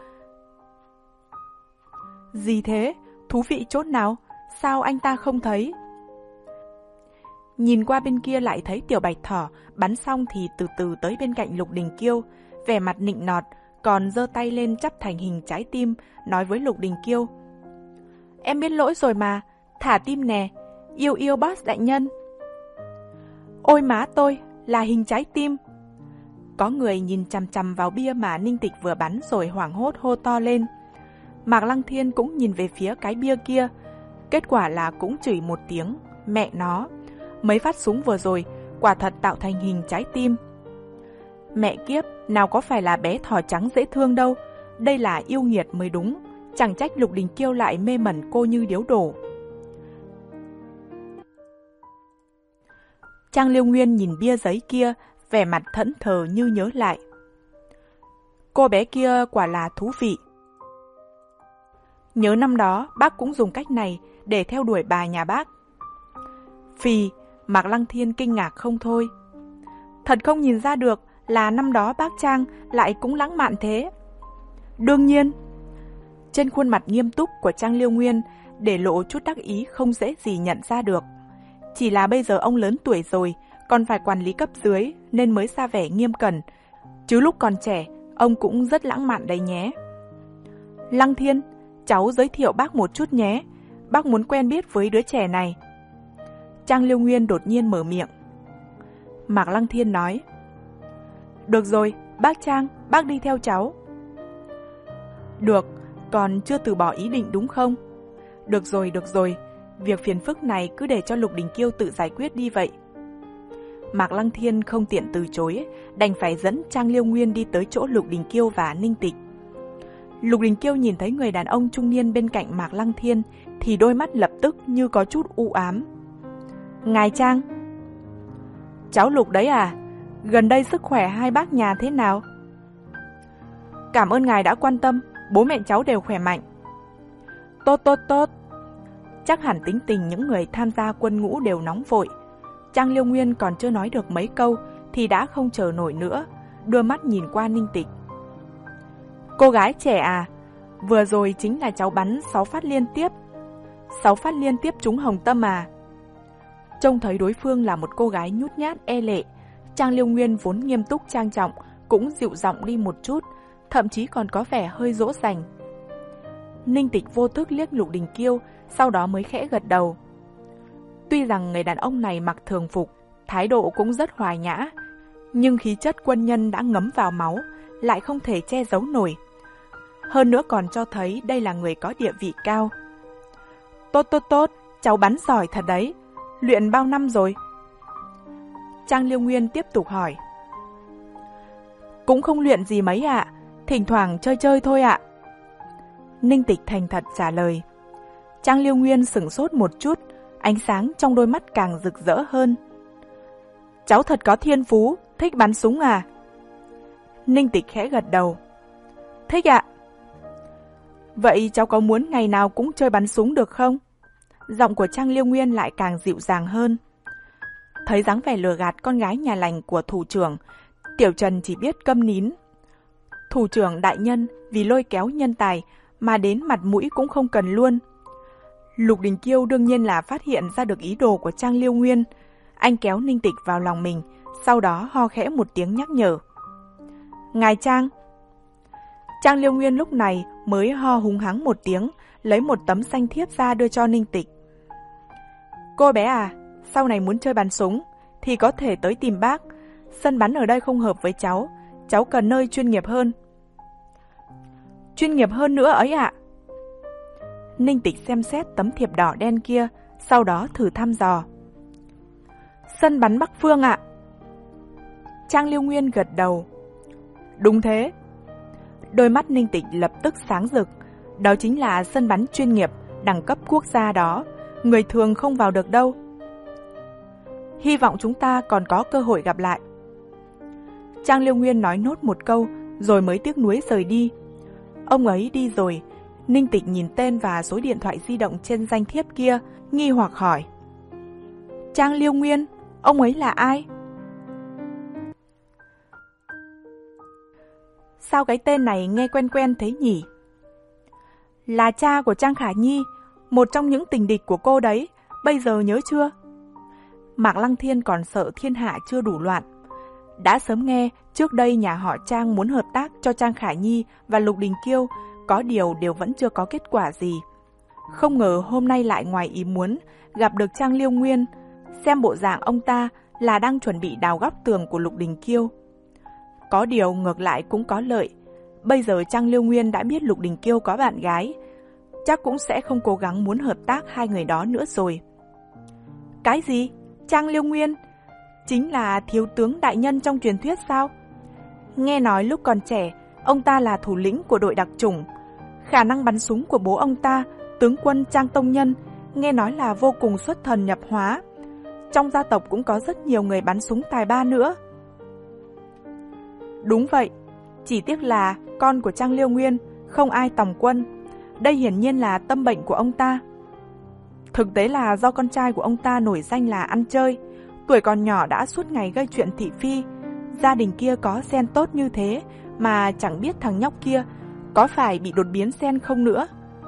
Gì thế? Thú vị chốt nào? Sao anh ta không thấy? Nhìn qua bên kia lại thấy Tiểu Bạch Thỏ bắn xong thì từ từ tới bên cạnh Lục Đình Kiêu, vẻ mặt nịnh nọt, còn giơ tay lên chắp thành hình trái tim, nói với Lục Đình Kiêu. Em biết lỗi rồi mà, thả tim nè, yêu yêu boss đại nhân. Ôi má tôi, là hình trái tim. Có người nhìn chằm chằm vào bia mà Ninh Tịch vừa bắn rồi hoảng hốt hô to lên. Mạc Lăng Thiên cũng nhìn về phía cái bia kia. Kết quả là cũng chửi một tiếng, mẹ nó. Mấy phát súng vừa rồi, quả thật tạo thành hình trái tim. Mẹ kiếp, nào có phải là bé thỏ trắng dễ thương đâu. Đây là yêu nghiệt mới đúng. Chẳng trách Lục Đình Kiêu lại mê mẩn cô như điếu đổ. Trang Liêu Nguyên nhìn bia giấy kia, vẻ mặt thẫn thờ như nhớ lại. Cô bé kia quả là thú vị. Nhớ năm đó, bác cũng dùng cách này để theo đuổi bà nhà bác. Phì, Mạc Lăng Thiên kinh ngạc không thôi. Thật không nhìn ra được là năm đó bác Trang lại cũng lãng mạn thế. Đương nhiên. Trên khuôn mặt nghiêm túc của Trang Liêu Nguyên để lộ chút đắc ý không dễ gì nhận ra được. Chỉ là bây giờ ông lớn tuổi rồi, còn phải quản lý cấp dưới nên mới ra vẻ nghiêm cẩn. Chứ lúc còn trẻ, ông cũng rất lãng mạn đấy nhé. Lăng Thiên, cháu giới thiệu bác một chút nhé. Bác muốn quen biết với đứa trẻ này. Trang Liêu Nguyên đột nhiên mở miệng. Mạc Lăng Thiên nói. Được rồi, bác Trang, bác đi theo cháu. Được, còn chưa từ bỏ ý định đúng không? Được rồi, được rồi. Việc phiền phức này cứ để cho Lục Đình Kiêu tự giải quyết đi vậy. Mạc Lăng Thiên không tiện từ chối, đành phải dẫn Trang Liêu Nguyên đi tới chỗ Lục Đình Kiêu và Ninh Tịch. Lục Đình Kiêu nhìn thấy người đàn ông trung niên bên cạnh Mạc Lăng Thiên thì đôi mắt lập tức như có chút u ám. Ngài Trang. Cháu Lục đấy à? Gần đây sức khỏe hai bác nhà thế nào? Cảm ơn ngài đã quan tâm, bố mẹ cháu đều khỏe mạnh. Tốt tốt tốt. Chắc hẳn tính tình những người tham gia quân ngũ đều nóng vội. Trang Liêu Nguyên còn chưa nói được mấy câu thì đã không chờ nổi nữa, đưa mắt nhìn qua Ninh Tịch. Cô gái trẻ à, vừa rồi chính là cháu bắn sáu phát liên tiếp. sáu phát liên tiếp trúng hồng tâm à? Trông thấy đối phương là một cô gái nhút nhát e lệ, Trang Liêu Nguyên vốn nghiêm túc trang trọng cũng dịu giọng đi một chút, thậm chí còn có vẻ hơi dỗ dành. Ninh Tịch vô thức liếc Lục Đình Kiêu, sau đó mới khẽ gật đầu. Tuy rằng người đàn ông này mặc thường phục, thái độ cũng rất hòa nhã, nhưng khí chất quân nhân đã ngấm vào máu, lại không thể che giấu nổi. Hơn nữa còn cho thấy đây là người có địa vị cao. Tốt tốt tốt, cháu bắn giỏi thật đấy. Luyện bao năm rồi? Trang Liêu Nguyên tiếp tục hỏi. Cũng không luyện gì mấy ạ, thỉnh thoảng chơi chơi thôi ạ. Ninh Tịch thành thật trả lời. Trang Liêu Nguyên sửng sốt một chút, ánh sáng trong đôi mắt càng rực rỡ hơn. Cháu thật có thiên phú, thích bắn súng à? Ninh Tịch khẽ gật đầu. Thích ạ. Vậy cháu có muốn ngày nào cũng chơi bắn súng được không? Giọng của Trang Liêu Nguyên lại càng dịu dàng hơn. Thấy dáng vẻ lừa gạt con gái nhà lành của thủ trưởng, Tiểu Trần chỉ biết câm nín. Thủ trưởng đại nhân vì lôi kéo nhân tài mà đến mặt mũi cũng không cần luôn. Lục Đình Kiêu đương nhiên là phát hiện ra được ý đồ của Trang Liêu Nguyên. Anh kéo Ninh Tịch vào lòng mình, sau đó ho khẽ một tiếng nhắc nhở. Ngài Trang. Trang Liêu Nguyên lúc này mới ho húng hắng một tiếng, lấy một tấm danh thiếp ra đưa cho Ninh Tịch. Cô bé à, sau này muốn chơi bắn súng thì có thể tới tìm bác. Sân bắn ở đây không hợp với cháu, cháu cần nơi chuyên nghiệp hơn. Chuyên nghiệp hơn nữa ấy ạ. Ninh Tịch xem xét tấm thiệp đỏ đen kia, sau đó thử thăm dò. Sân bắn Bắc Phương ạ. Trang Liêu Nguyên gật đầu. Đúng thế. Đôi mắt Ninh Tịch lập tức sáng rực. Đó chính là sân bắn chuyên nghiệp, đẳng cấp quốc gia đó. Người thường không vào được đâu. Hy vọng chúng ta còn có cơ hội gặp lại. Trang Liêu Nguyên nói nốt một câu, rồi mới tiếc nuối rời đi. Ông ấy đi rồi, Ninh Tịch nhìn tên và số điện thoại di động trên danh thiếp kia, nghi hoặc hỏi. Trang Liêu Nguyên, ông ấy là ai? Sao cái tên này nghe quen quen thế nhỉ? Là cha của Trang Khả Nhi, một trong những tình địch của cô đấy, bây giờ nhớ chưa? Mạc Lăng Thiên còn sợ thiên hạ chưa đủ loạn. Đã sớm nghe trước đây nhà họ Trang muốn hợp tác cho Trang Khả Nhi và Lục Đình Kiêu, có điều đều vẫn chưa có kết quả gì. Không ngờ hôm nay lại ngoài ý muốn gặp được Trang Liêu Nguyên. Xem bộ dạng ông ta là đang chuẩn bị đào góc tường của Lục Đình Kiêu. Có điều ngược lại cũng có lợi. Bây giờ Trang Liêu Nguyên đã biết Lục Đình Kiêu có bạn gái, chắc cũng sẽ không cố gắng muốn hợp tác hai người đó nữa rồi. Cái gì? Trang Liêu Nguyên? Chính là thiếu tướng đại nhân trong truyền thuyết sao? Nghe nói lúc còn trẻ, ông ta là thủ lĩnh của đội đặc chủng. Khả năng bắn súng của bố ông ta, tướng quân Trang Tông Nhân, nghe nói là vô cùng xuất thần nhập hóa. Trong gia tộc cũng có rất nhiều người bắn súng tài ba nữa. Đúng vậy, chỉ tiếc là con của Trang Liêu Nguyên không ai tòng quân. Đây hiển nhiên là tâm bệnh của ông ta. Thực tế là do con trai của ông ta nổi danh là ăn chơi, tuổi còn nhỏ đã suốt ngày gây chuyện thị phi. Gia đình kia có gen tốt như thế mà chẳng biết thằng nhóc kia có phải bị đột biến gen không nữa.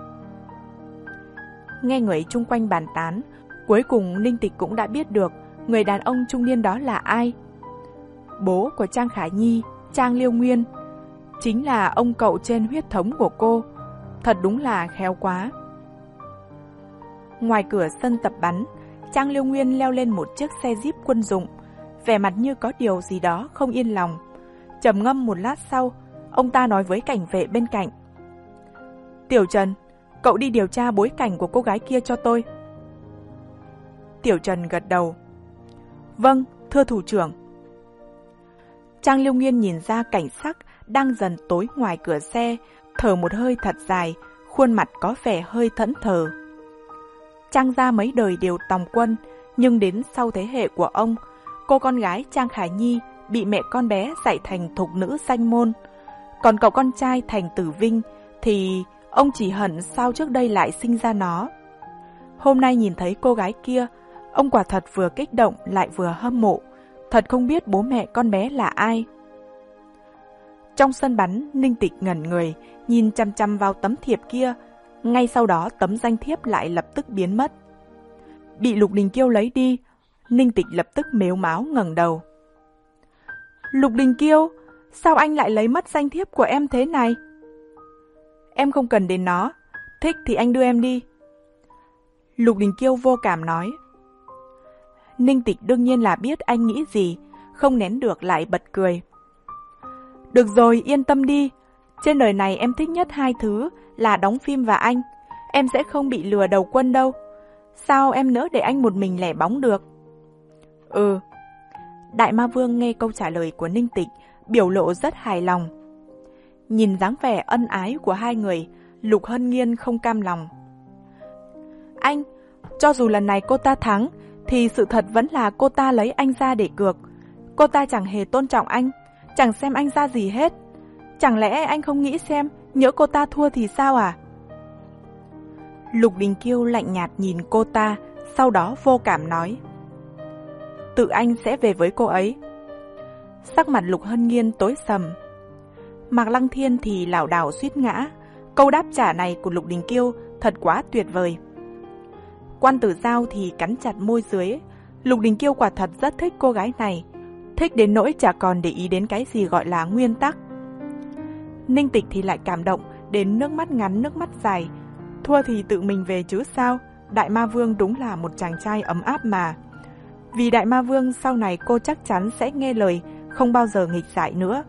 Nghe người chung quanh bàn tán, cuối cùng Ninh Tịch cũng đã biết được người đàn ông trung niên đó là ai. Bố của Trang Khả Nhi, Trang Liêu Nguyên, chính là ông cậu trên huyết thống của cô. Thật đúng là khéo quá. Ngoài cửa sân tập bắn, Trang Liêu Nguyên leo lên một chiếc xe jeep quân dụng, vẻ mặt như có điều gì đó không yên lòng. Trầm ngâm một lát sau, ông ta nói với cảnh vệ bên cạnh. Tiểu Trần, cậu đi điều tra bối cảnh của cô gái kia cho tôi. Tiểu Trần gật đầu. Vâng, thưa thủ trưởng. Trang Liêu Nguyên nhìn ra cảnh sắc đang dần tối ngoài cửa xe, thở một hơi thật dài, khuôn mặt có vẻ hơi thẫn thờ. Trang gia mấy đời đều tòng quân, nhưng đến sau thế hệ của ông, cô con gái Trang Khả Nhi bị mẹ con bé dạy thành thục nữ danh môn. Còn cậu con trai thành Tử Vinh thì ông chỉ hận sao trước đây lại sinh ra nó. Hôm nay nhìn thấy cô gái kia, ông quả thật vừa kích động lại vừa hâm mộ, thật không biết bố mẹ con bé là ai. Trong sân bắn, Ninh Tịch ngẩn người, nhìn chăm chăm vào tấm thiệp kia. Ngay sau đó tấm danh thiếp lại lập tức biến mất. Bị Lục Đình Kiêu lấy đi, Ninh Tịch lập tức mếu máo ngẩng đầu. Lục Đình Kiêu, sao anh lại lấy mất danh thiếp của em thế này? Em không cần đến nó, thích thì anh đưa em đi. Lục Đình Kiêu vô cảm nói. Ninh Tịch đương nhiên là biết anh nghĩ gì, không nén được lại bật cười. Được rồi, yên tâm đi. Trên đời này em thích nhất hai thứ là đóng phim và anh. Em sẽ không bị lừa đầu quân đâu. Sao em nỡ để anh một mình lẻ bóng được? Ừ. Đại Ma Vương nghe câu trả lời của Ninh Tịch, biểu lộ rất hài lòng. Nhìn dáng vẻ ân ái của hai người, Lục Hân Nghiên không cam lòng. Anh, cho dù lần này cô ta thắng, thì sự thật vẫn là cô ta lấy anh ra để cược. Cô ta chẳng hề tôn trọng anh, chẳng xem anh ra gì hết. Chẳng lẽ anh không nghĩ xem, nhỡ cô ta thua thì sao à? Lục Đình Kiêu lạnh nhạt nhìn cô ta, sau đó vô cảm nói. Tự anh sẽ về với cô ấy. Sắc mặt Lục Hân Nghiên tối sầm. Mạc Lăng Thiên thì lảo đảo suýt ngã. Câu đáp trả này của Lục Đình Kiêu thật quá tuyệt vời. Quan Tử Giao thì cắn chặt môi dưới. Lục Đình Kiêu quả thật rất thích cô gái này, thích đến nỗi chả còn để ý đến cái gì gọi là nguyên tắc. Ninh Tịch thì lại cảm động đến nước mắt ngắn nước mắt dài. Thua thì tự mình về chứ sao, Đại Ma Vương đúng là một chàng trai ấm áp mà. Vì Đại Ma Vương sau này cô chắc chắn sẽ nghe lời, không bao giờ nghịch dại nữa.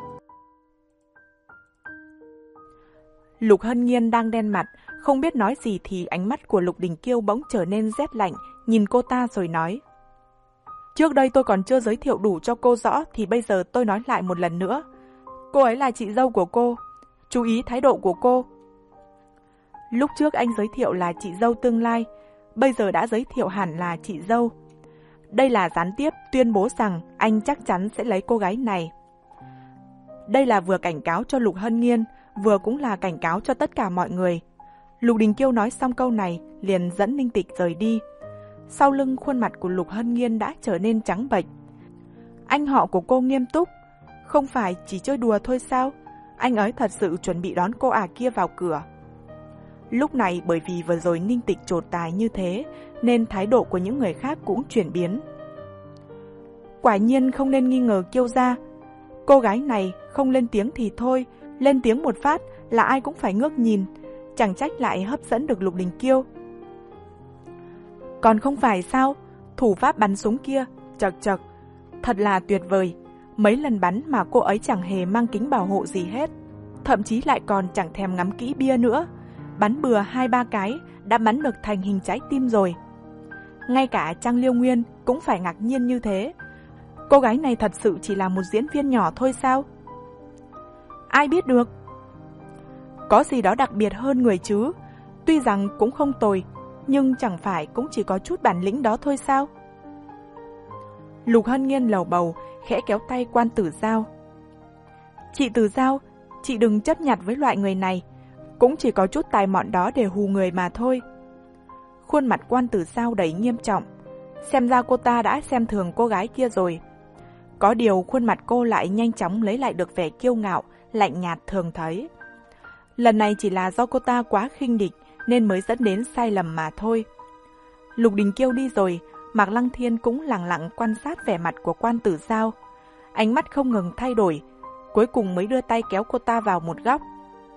Lục Hân Nghiên đang đen mặt, không biết nói gì thì ánh mắt của Lục Đình Kiêu bỗng trở nên rét lạnh, nhìn cô ta rồi nói. Trước đây tôi còn chưa giới thiệu đủ cho cô rõ thì bây giờ tôi nói lại một lần nữa. Cô ấy là chị dâu của cô, chú ý thái độ của cô. Lúc trước anh giới thiệu là chị dâu tương lai, bây giờ đã giới thiệu hẳn là chị dâu. Đây là gián tiếp tuyên bố rằng anh chắc chắn sẽ lấy cô gái này. Đây là vừa cảnh cáo cho Lục Hân Nghiên, vừa cũng là cảnh cáo cho tất cả mọi người. Lục Đình Kiêu nói xong câu này, liền dẫn Ninh Tịch rời đi. Sau lưng khuôn mặt của Lục Hân Nghiên đã trở nên trắng bệch. Anh họ của cô nghiêm túc, không phải chỉ chơi đùa thôi sao? Anh ấy thật sự chuẩn bị đón cô ả kia vào cửa. Lúc này bởi vì vừa rồi Ninh Tịch trột tài như thế, nên thái độ của những người khác cũng chuyển biến. Quả nhiên không nên nghi ngờ Kiêu gia. Cô gái này không lên tiếng thì thôi, lên tiếng một phát là ai cũng phải ngước nhìn, chẳng trách lại hấp dẫn được Lục Đình Kiêu. Còn không phải sao, thủ pháp bắn súng kia chật chật, thật là tuyệt vời. Mấy lần bắn mà cô ấy chẳng hề mang kính bảo hộ gì hết. Thậm chí lại còn chẳng thèm ngắm kỹ bia nữa. Bắn bừa hai ba cái đã bắn được thành hình trái tim rồi. Ngay cả Trang Liêu Nguyên cũng phải ngạc nhiên như thế. Cô gái này thật sự chỉ là một diễn viên nhỏ thôi sao? Ai biết được? Có gì đó đặc biệt hơn người chứ. Tuy rằng cũng không tồi, nhưng chẳng phải cũng chỉ có chút bản lĩnh đó thôi sao? Lục Hân Nghiên lầu bầu, khẽ kéo tay Quan Tử Giao. Chị Tử Giao, chị đừng chấp nhặt với loại người này. Cũng chỉ có chút tài mọn đó để hù người mà thôi. Khuôn mặt Quan Tử Giao đầy nghiêm trọng. Xem ra cô ta đã xem thường cô gái kia rồi. Có điều khuôn mặt cô lại nhanh chóng lấy lại được vẻ kiêu ngạo, lạnh nhạt thường thấy. Lần này chỉ là do cô ta quá khinh địch nên mới dẫn đến sai lầm mà thôi. Lục Đình Kiêu đi rồi, Mạc Lăng Thiên cũng lặng lặng quan sát vẻ mặt của Quan Tử Giao. Ánh mắt không ngừng thay đổi, cuối cùng mới đưa tay kéo cô ta vào một góc.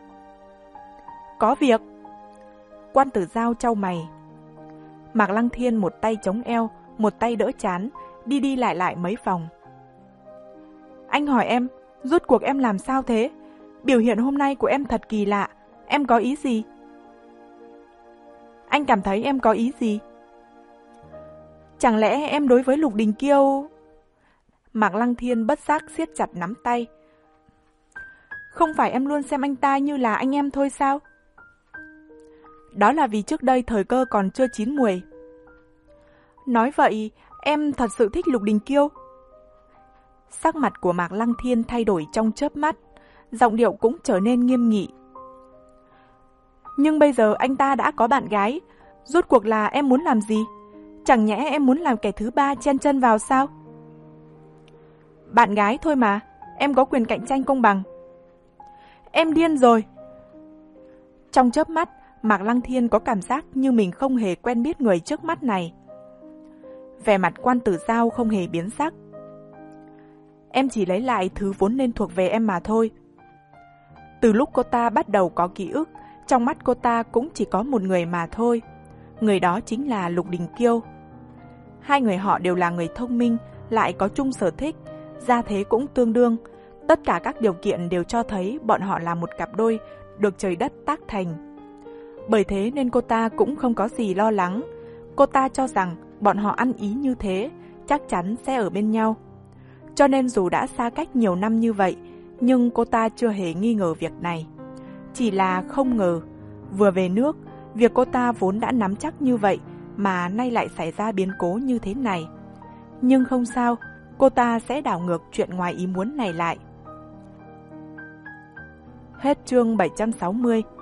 Có việc. Quan Tử Giao chau mày. Mạc Lăng Thiên một tay chống eo, một tay đỡ trán, đi đi lại lại mấy vòng. Anh hỏi em, rốt cuộc em làm sao thế? Biểu hiện hôm nay của em thật kỳ lạ, em có ý gì? Anh cảm thấy em có ý gì? Chẳng lẽ em đối với Lục Đình Kiêu... Mạc Lăng Thiên bất giác siết chặt nắm tay. Không phải em luôn xem anh ta như là anh em thôi sao? Đó là vì trước đây thời cơ còn chưa chín muồi. Nói vậy, em thật sự thích Lục Đình Kiêu. Sắc mặt của Mạc Lăng Thiên thay đổi trong chớp mắt, giọng điệu cũng trở nên nghiêm nghị. Nhưng bây giờ anh ta đã có bạn gái, rốt cuộc là em muốn làm gì? Chẳng nhẽ em muốn làm kẻ thứ ba chen chân vào sao? Bạn gái thôi mà, em có quyền cạnh tranh công bằng. Em điên rồi. Trong chớp mắt, Mạc Lăng Thiên có cảm giác như mình không hề quen biết người trước mắt này. Vẻ mặt Quan Tử Giao không hề biến sắc. Em chỉ lấy lại thứ vốn nên thuộc về em mà thôi. Từ lúc cô ta bắt đầu có ký ức, trong mắt cô ta cũng chỉ có một người mà thôi. Người đó chính là Lục Đình Kiêu. Hai người họ đều là người thông minh, lại có chung sở thích, gia thế cũng tương đương. Tất cả các điều kiện đều cho thấy bọn họ là một cặp đôi được trời đất tác thành. Bởi thế nên cô ta cũng không có gì lo lắng. Cô ta cho rằng bọn họ ăn ý như thế, chắc chắn sẽ ở bên nhau. Cho nên dù đã xa cách nhiều năm như vậy, nhưng cô ta chưa hề nghi ngờ việc này. Chỉ là không ngờ, vừa về nước, việc cô ta vốn đã nắm chắc như vậy mà nay lại xảy ra biến cố như thế này. Nhưng không sao, cô ta sẽ đảo ngược chuyện ngoài ý muốn này lại. Hết chương bảy trăm sáu mươi.